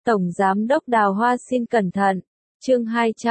Tổng Giám đốc Đào Hoa xin cẩn thận. Chương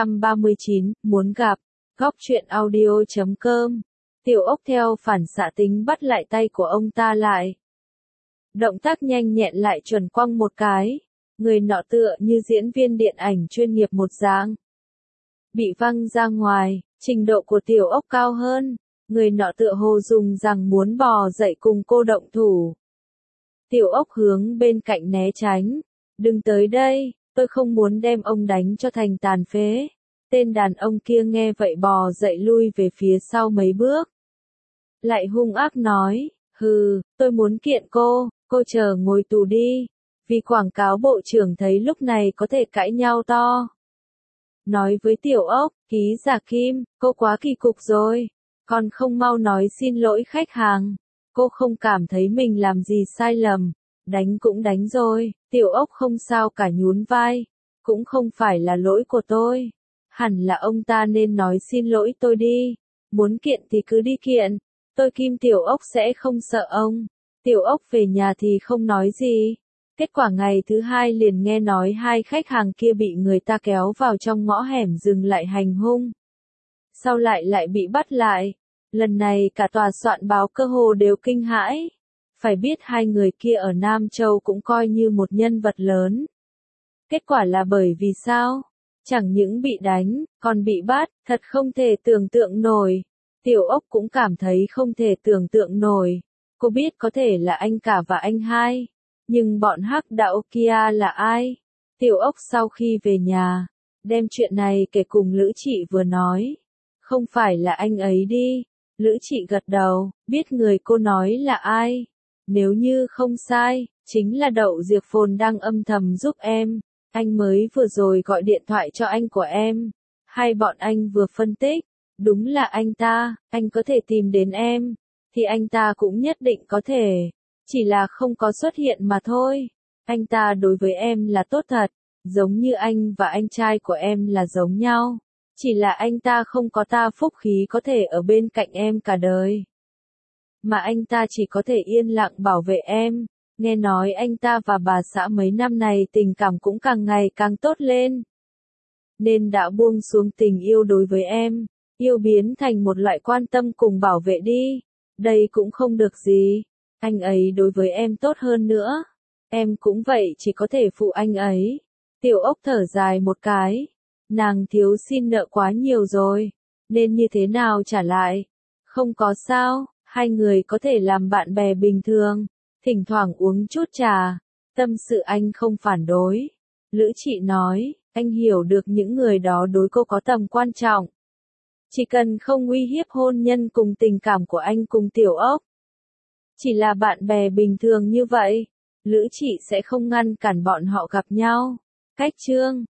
239, muốn gặp. Góc truyện audio.com. Tiểu Ốc theo phản xạ tính bắt lại tay của ông ta lại. Động tác nhanh nhẹn lại chuẩn quăng một cái. Người nọ tựa như diễn viên điện ảnh chuyên nghiệp một dạng. Bị văng ra ngoài, trình độ của Tiểu Ốc cao hơn. Người nọ tựa hồ dùng rằng muốn bò dậy cùng cô động thủ. Tiểu Ốc hướng bên cạnh né tránh. Đừng tới đây, tôi không muốn đem ông đánh cho thành tàn phế. Tên đàn ông kia nghe vậy bò dậy lui về phía sau mấy bước. Lại hung ác nói, hừ, tôi muốn kiện cô chờ ngồi tù đi. Vì quảng cáo bộ trưởng thấy lúc này có thể cãi nhau to. Nói với Tiểu Ốc, ký giả Kim, cô quá kỳ cục rồi. Còn không mau nói xin lỗi khách hàng. Cô không cảm thấy mình làm gì sai lầm. Đánh cũng đánh rồi, Tiểu Ốc không sao cả nhún vai. Cũng không phải là lỗi của tôi. Hẳn là ông ta nên nói xin lỗi tôi đi. Muốn kiện thì cứ đi kiện. Tôi Kim Tiểu Ốc sẽ không sợ ông. Tiểu Ốc về nhà thì không nói gì. Kết quả ngày thứ hai liền nghe nói hai khách hàng kia bị người ta kéo vào trong ngõ hẻm dừng lại hành hung. Sau lại bị bắt lại. Lần này cả tòa soạn báo cơ hồ đều kinh hãi. Phải biết hai người kia ở Nam Châu cũng coi như một nhân vật lớn. Kết quả là bởi vì sao? Chẳng những bị đánh, còn bị bắt, thật không thể tưởng tượng nổi. Tiểu Ốc cũng cảm thấy không thể tưởng tượng nổi. Cô biết có thể là anh cả và anh hai. Nhưng bọn hắc đạo kia là ai? Tiểu Ốc sau khi về nhà, đem chuyện này kể cùng Lữ Trị vừa nói. Không phải là anh ấy đi. Lữ Trị gật đầu, biết người cô nói là ai. Nếu như không sai, chính là Đậu Diệp Phồn đang âm thầm giúp em. Anh mới vừa rồi gọi điện thoại cho anh của em. Hai bọn anh vừa phân tích. Đúng là anh ta, anh có thể tìm đến em. Thì anh ta cũng nhất định có thể. Chỉ là không có xuất hiện mà thôi. Anh ta đối với em là tốt thật. Giống như anh và anh trai của em là giống nhau. Chỉ là anh ta không có ta phúc khí có thể ở bên cạnh em cả đời. Mà anh ta chỉ có thể yên lặng bảo vệ em. Nghe nói anh ta và bà xã mấy năm này tình cảm cũng càng ngày càng tốt lên. Nên đã buông xuống tình yêu đối với em. Yêu biến thành một loại quan tâm cùng bảo vệ đi. Đây cũng không được gì. Anh ấy đối với em tốt hơn nữa. Em cũng vậy chỉ có thể phụ anh ấy. Tiểu Ốc thở dài một cái. Nàng thiếu xin nợ quá nhiều rồi. Nên như thế nào trả lại? Không có sao. Hai người có thể làm bạn bè bình thường. Thỉnh thoảng uống chút trà. Tâm sự anh không phản đối. Lữ Trị nói, anh hiểu được những người đó đối cô có tầm quan trọng. Chỉ cần không uy hiếp hôn nhân cùng tình cảm của anh cùng Tiểu Ốc. Chỉ là bạn bè bình thường như vậy. Lữ Trị sẽ không ngăn cản bọn họ gặp nhau. Cách chương